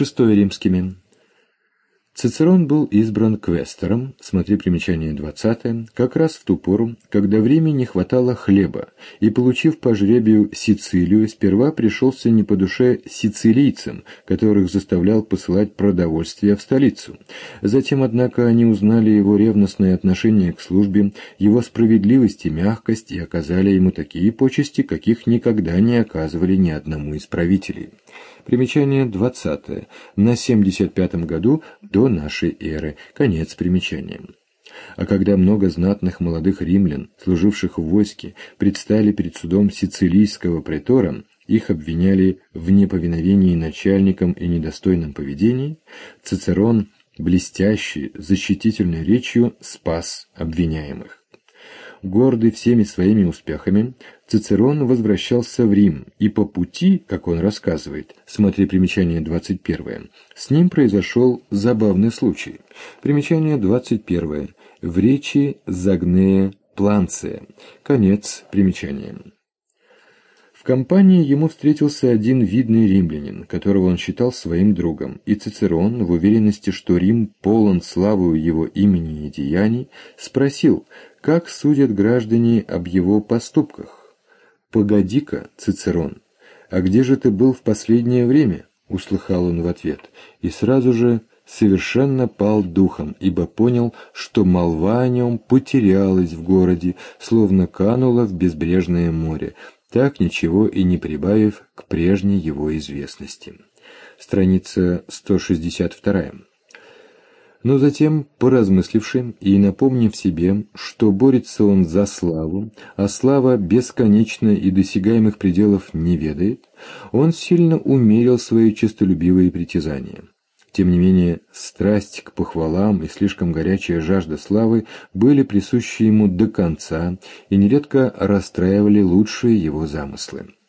VI римскими. Цицерон был избран квестором, смотри примечание 20, как раз в ту пору, когда в Риме не хватало хлеба, и, получив по жребию Сицилию, сперва пришелся не по душе сицилийцам, которых заставлял посылать продовольствие в столицу. Затем, однако, они узнали его ревностное отношение к службе, его справедливость и мягкость, и оказали ему такие почести, каких никогда не оказывали ни одному из правителей. Примечание 20. На 75 году до нашей эры. Конец примечания. А когда много знатных молодых римлян, служивших в войске, предстали перед судом сицилийского претора, их обвиняли в неповиновении начальникам и недостойном поведении, Цицерон, блестящей, защитительной речью, спас обвиняемых. Гордый всеми своими успехами, Цицерон возвращался в Рим, и по пути, как он рассказывает, смотри примечание 21, с ним произошел забавный случай. Примечание 21. В речи Загнея Планция. Конец примечания. В компании ему встретился один видный римлянин, которого он считал своим другом, и Цицерон, в уверенности, что Рим полон славою его имени и деяний, спросил, как судят граждане об его поступках. «Погоди-ка, Цицерон, а где же ты был в последнее время?» — услыхал он в ответ, и сразу же совершенно пал духом, ибо понял, что молва о нем потерялась в городе, словно канула в безбрежное море, так ничего и не прибавив к прежней его известности. Страница 162. Но затем, поразмысливши и напомнив себе, что борется он за славу, а слава бесконечна и досягаемых пределов не ведает, он сильно умерил свои честолюбивые притязания. Тем не менее, страсть к похвалам и слишком горячая жажда славы были присущи ему до конца и нередко расстраивали лучшие его замыслы.